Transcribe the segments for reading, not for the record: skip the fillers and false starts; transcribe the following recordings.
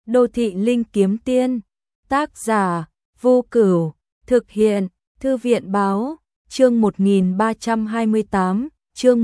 Đô thị linh kiếm tiên. Tác giả Vô Cửu. Thực hiện Thư viện báo. Chương 1328, chương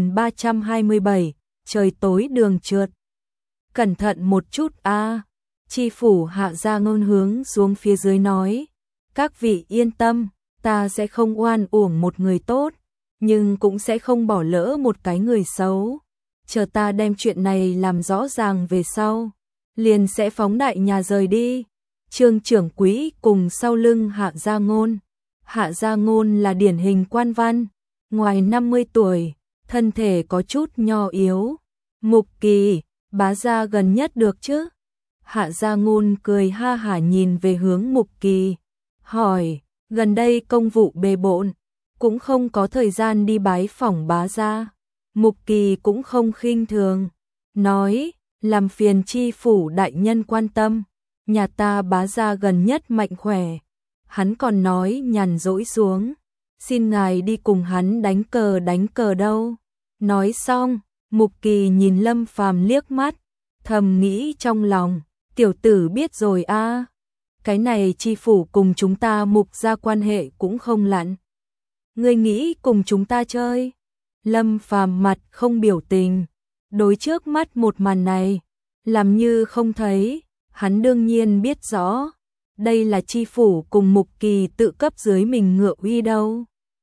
1327, trời tối đường trượt. Cẩn thận một chút a. Tri phủ Hạ Gia Ngôn hướng xuống phía dưới nói. Các vị yên tâm, ta sẽ không oan uổng một người tốt, nhưng cũng sẽ không bỏ lỡ một cái người xấu. Chờ ta đem chuyện này làm rõ ràng về sau, liền sẽ phóng đại nhà rời đi. Trương trưởng quỹ cùng sau lưng Hạ Gia Ngôn. Hạ Gia Ngôn là điển hình quan văn, ngoài 50 tuổi, thân thể có chút nho yếu. Mục Kỳ, bá gia gần nhất được chứ? Hạ Gia Ngôn cười ha hả nhìn về hướng Mục Kỳ, hỏi, gần đây công vụ bề bộn, cũng không có thời gian đi bái phỏng bá gia. Mục Kỳ cũng không khinh thường, nói, làm phiền tri phủ đại nhân quan tâm, nhà ta bá gia gần nhất mạnh khỏe. Hắn còn nói nhàn rỗi xuống, xin ngài đi cùng hắn đánh cờ đâu. Nói xong, Mục Kỳ nhìn Lâm Phàm liếc mắt, thầm nghĩ trong lòng, tiểu tử biết rồi a, cái này tri phủ cùng chúng ta Mục gia quan hệ cũng không lặn. Ngươi nghĩ cùng chúng ta chơi? Lâm Phàm mặt không biểu tình, đối trước mắt một màn này, làm như không thấy, hắn đương nhiên biết rõ, đây là tri phủ cùng Mục Kỳ tự cấp dưới mình ngựa uy đâu.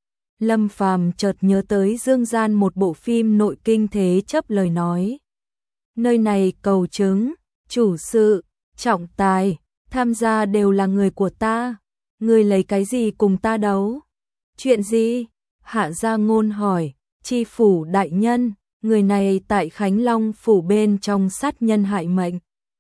Lâm Phàm chợt nhớ tới Dương Gian một bộ phim nội kinh thế chấp lời nói. Nơi này cầu chứng, chủ sự, trọng tài, tham gia đều là người của ta, ngươi lấy cái gì cùng ta đấu? Chuyện gì? Hạ Gia Ngôn hỏi, tri phủ đại nhân, người này tại Khánh Long phủ bên trong sát nhân hại mệnh.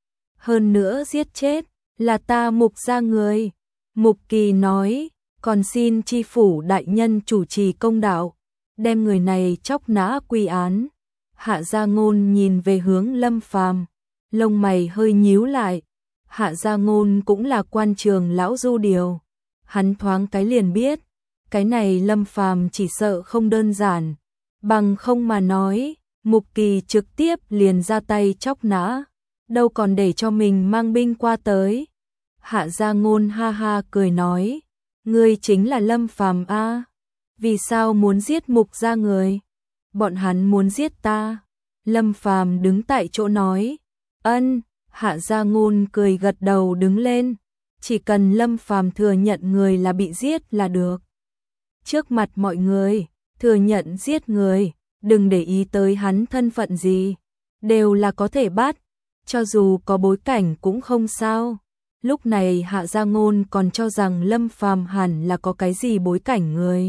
Hơn nữa giết chết, là ta Mục gia người. Mục Kỳ nói, còn xin tri phủ đại nhân chủ trì công đạo, đem người này chóc nã quy án. Hạ Gia Ngôn nhìn về hướng Lâm Phàm, lông mày hơi nhíu lại. Hạ Gia Ngôn cũng là quan trường lão du điều, hắn thoáng cái liền biết, cái này Lâm Phàm chỉ sợ không đơn giản, bằng không mà nói, Mục Kỳ trực tiếp liền ra tay chóc nã, đâu còn để cho mình mang binh qua tới. Hạ Gia Ngôn ha ha cười nói, ngươi chính là Lâm Phàm a? Vì sao muốn giết Mục gia người? Bọn hắn muốn giết ta. Lâm Phàm đứng tại chỗ nói, ân. Hạ Gia Ngôn cười gật đầu đứng lên, chỉ cần Lâm Phàm thừa nhận người là bị giết là được. Trước mặt mọi người, thừa nhận giết người, đừng để ý tới hắn thân phận gì, đều là có thể bắt, cho dù có bối cảnh cũng không sao. Lúc này Hạ Gia Ngôn còn cho rằng Lâm Phàm hẳn là có cái gì bối cảnh người.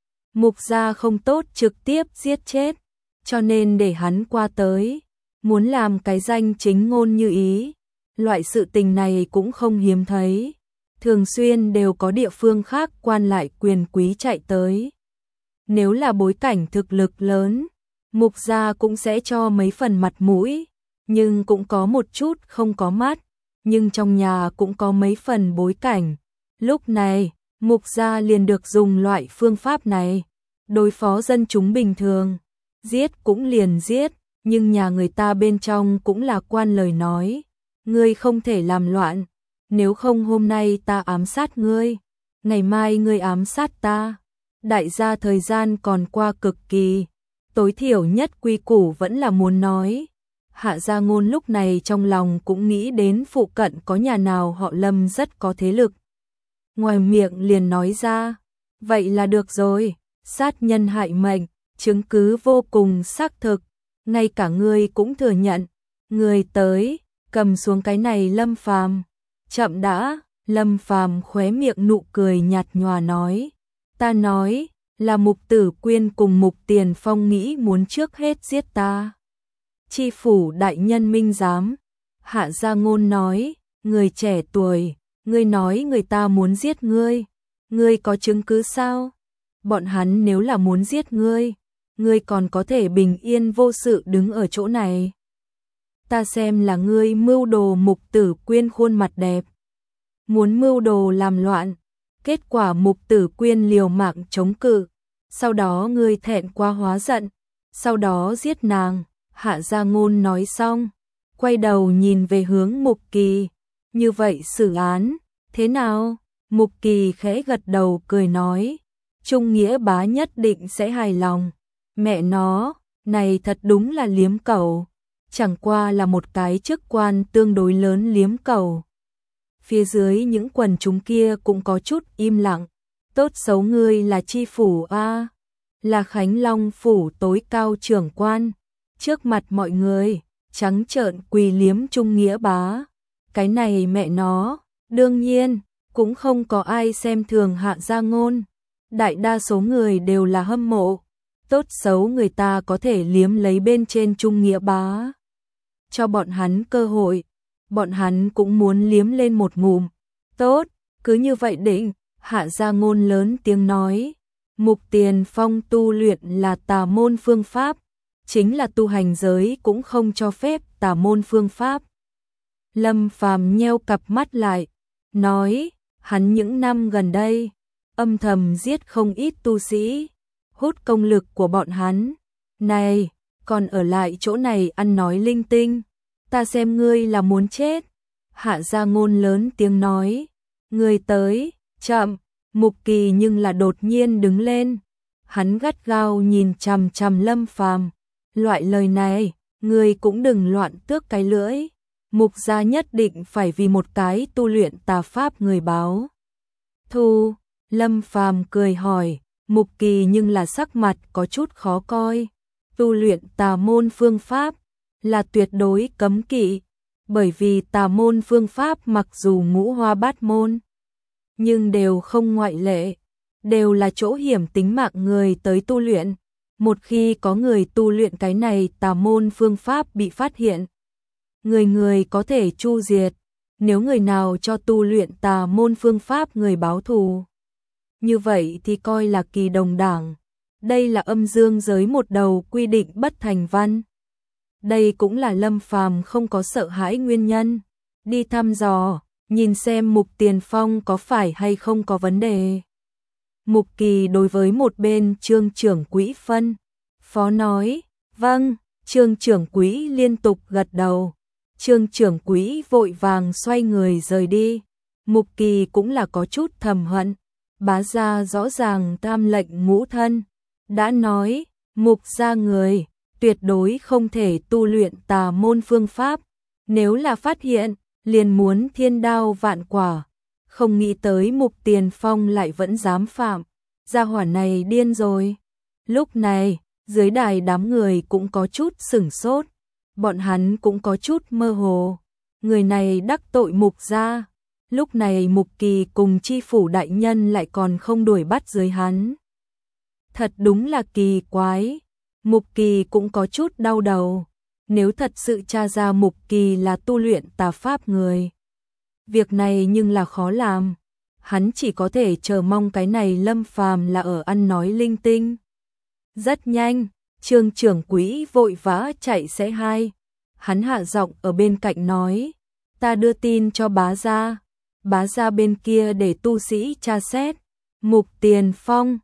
Mục gia không tốt trực tiếp giết chết, cho nên để hắn qua tới, muốn làm cái danh chính ngôn như ý. Loại sự tình này cũng không hiếm thấy, thường xuyên đều có địa phương khác quan lại quyền quý chạy tới. Nếu là bối cảnh thực lực lớn, Mục gia cũng sẽ cho mấy phần mặt mũi, nhưng cũng có một chút không có mắt, nhưng trong nhà cũng có mấy phần bối cảnh. Lúc này, Mục gia liền được dùng loại phương pháp này, đối phó dân chúng bình thường, giết cũng liền giết, nhưng nhà người ta bên trong cũng là quan lời nói, ngươi không thể làm loạn, nếu không hôm nay ta ám sát ngươi, ngày mai ngươi ám sát ta. Đại gia thời gian còn qua cực kỳ, tối thiểu nhất quy củ vẫn là muốn nói. Hạ Gia Ngôn lúc này trong lòng cũng nghĩ đến phụ cận có nhà nào họ Lâm rất có thế lực. Ngoài miệng liền nói ra, vậy là được rồi, sát nhân hại mệnh, chứng cứ vô cùng xác thực, ngay cả ngươi cũng thừa nhận. Ngươi tới, cầm xuống cái này Lâm Phàm. Chậm đã, Lâm Phàm khóe miệng nụ cười nhạt nhòa nói, ta nói, là Mục Tử Quyên cùng Mục Tiền Phong nghĩ muốn trước hết giết ta. Tri phủ đại nhân minh giám. Hạ Gia Ngôn nói, người trẻ tuổi, ngươi nói người ta muốn giết ngươi có chứng cứ sao? Bọn hắn nếu là muốn giết ngươi còn có thể bình yên vô sự đứng ở chỗ này. Ta xem là ngươi mưu đồ Mục Tử Quyên khuôn mặt đẹp, muốn mưu đồ làm loạn, kết quả Mục Tử Quyên liều mạng chống cự, sau đó ngươi thẹn quá hóa giận, sau đó giết nàng. Hạ Gia Ngôn nói xong, quay đầu nhìn về hướng Mục Kỳ, như vậy xử án, thế nào? Mục Kỳ khẽ gật đầu cười nói, Trung Nghĩa bá nhất định sẽ hài lòng. Mẹ nó, này thật đúng là liếm cẩu, chẳng qua là một cái chức quan tương đối lớn liếm cẩu. Phía dưới những quần chúng kia cũng có chút im lặng, tốt xấu ngươi là chi phủ a, là Khánh Long phủ tối cao trưởng quan, trước mặt mọi người, trắng trợn quỳ liếm Trung Nghĩa bá. Cái này mẹ nó, đương nhiên, cũng không có ai xem thường Hạ Gia Ngôn. Đại đa số người đều là hâm mộ, tốt xấu người ta có thể liếm lấy bên trên Trung Nghĩa bá. Cho bọn hắn cơ hội, bọn hắn cũng muốn liếm lên một ngụm. Tốt, cứ như vậy định, Hạ Gia Ngôn lớn tiếng nói. Mục Tiền Phong tu luyện là tà môn phương pháp, chính là tu hành giới cũng không cho phép tà môn phương pháp. Lâm Phàm nheo cặp mắt lại, nói, hắn những năm gần đây, âm thầm giết không ít tu sĩ, hút công lực của bọn hắn. Này, còn ở lại chỗ này ăn nói linh tinh, ta xem ngươi là muốn chết. Hạ Gia Ngôn lớn tiếng nói, ngươi tới, chậm. Mục Kỳ nhưng là đột nhiên đứng lên, hắn gắt gao nhìn chằm chằm Lâm Phàm, loại lời này, ngươi cũng đừng loạn tước cái lưỡi. Mục gia nhất định phải vì một cái tu luyện tà pháp người báo thù. Lâm Phàm cười hỏi, Mục Kỳ nhưng là sắc mặt có chút khó coi. Tu luyện tà môn phương pháp là tuyệt đối cấm kỵ, bởi vì tà môn phương pháp mặc dù ngũ hoa bát môn, nhưng đều không ngoại lệ, đều là chỗ hiểm tính mạng người tới tu luyện. Một khi có người tu luyện cái này tà môn phương pháp bị phát hiện, người người có thể chu diệt. Nếu người nào cho tu luyện tà môn phương pháp người báo thù, như vậy thì coi là kỳ đồng đảng. Đây là âm dương giới một đầu quy định bất thành văn. Đây cũng là Lâm Phàm không có sợ hãi nguyên nhân. Đi thăm dò, nhìn xem Mục Tiền Phong có phải hay không có vấn đề. Mục Kỳ đối với một bên Trương trưởng quỹ phân phó nói, vâng. Trương trưởng quỹ liên tục gật đầu. Trương trưởng quỹ vội vàng xoay người rời đi. Mục Kỳ cũng là có chút thầm hận, bá gia rõ ràng tam lệnh ngũ thân, đã nói, Mục gia người tuyệt đối không thể tu luyện tà môn phương pháp, nếu là phát hiện, liền muốn thiên đao vạn quả. Không nghĩ tới Mục Tiền Phong lại vẫn dám phạm, gia hỏa này điên rồi. Lúc này, dưới đài đám người cũng có chút sửng sốt, bọn hắn cũng có chút mơ hồ. Người này đắc tội Mục gia, lúc này Mục Kỳ cùng chi phủ đại nhân lại còn không đuổi bắt dưới hắn. Thật đúng là kỳ quái. Mục Kỳ cũng có chút đau đầu. Nếu thật sự tra ra Mục Kỳ là tu luyện tà pháp người, việc này nhưng là khó làm. Hắn chỉ có thể chờ mong cái này Lâm Phàm là ở ăn nói linh tinh. Rất nhanh, Trương trưởng quỹ vội vã chạy sẽ hai. Hắn hạ giọng ở bên cạnh nói, ta đưa tin cho bá gia bên kia để tu sĩ tra xét. Mục Tiền Phong,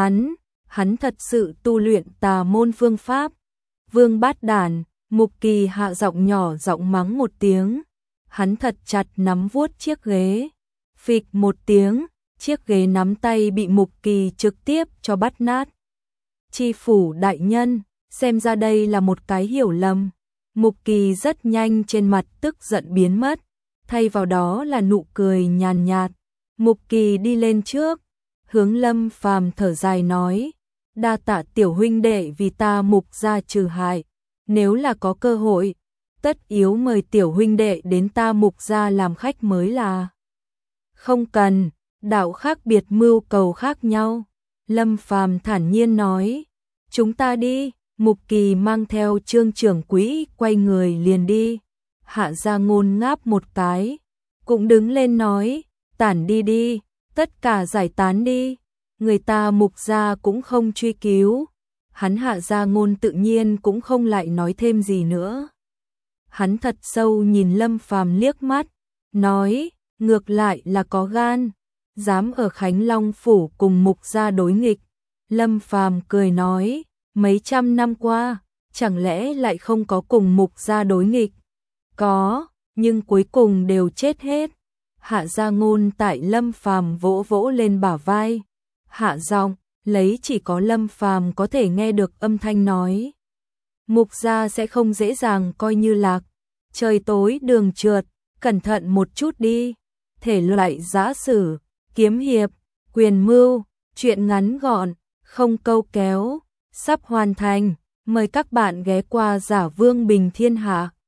hắn thật sự tu luyện tà môn phương pháp. Vương bát đản. Mục Kỳ hạ giọng nhỏ giọng mắng một tiếng. Hắn thật chặt nắm vuốt chiếc ghế. Phịch một tiếng, chiếc ghế nắm tay bị Mục Kỳ trực tiếp cho bắt nát. Chi phủ đại nhân, xem ra đây là một cái hiểu lầm. Mục Kỳ rất nhanh trên mặt tức giận biến mất, thay vào đó là nụ cười nhàn nhạt. Mục Kỳ đi lên trước, hướng Lâm Phàm thở dài nói, đa tạ tiểu huynh đệ vì ta Mục gia trừ hại. Nếu là có cơ hội, tất yếu mời tiểu huynh đệ đến ta Mục gia làm khách mới là. Không cần, đạo khác biệt mưu cầu khác nhau. Lâm Phàm thản nhiên nói, chúng ta đi. Mục Kỳ mang theo Trương trưởng quỹ quay người liền đi. Hạ Gia Ngôn ngáp một cái, cũng đứng lên nói, tản đi đi, tất cả giải tán đi. Người ta Mục gia cũng không truy cứu. Hắn Hạ Gia Ngôn tự nhiên cũng không lại nói thêm gì nữa. Hắn thật sâu nhìn Lâm Phàm liếc mắt, nói, ngược lại là có gan, dám ở Khánh Long phủ cùng Mục gia đối nghịch. Lâm Phàm cười nói, mấy trăm năm qua, chẳng lẽ lại không có cùng Mục gia đối nghịch. có, nhưng cuối cùng đều chết hết. Hạ Gia Ngôn tại Lâm Phàm vỗ vỗ lên bả vai, hạ giọng, lấy chỉ có Lâm Phàm có thể nghe được âm thanh nói. Mục gia sẽ không dễ dàng coi như lạc. Trời tối đường trượt, cẩn thận một chút đi. Thể loại giã sử, kiếm hiệp, quyền mưu, truyện ngắn gọn, không câu kéo, sắp hoàn thành. Mời các bạn ghé qua Giả Vương Bình Thiên Hạ.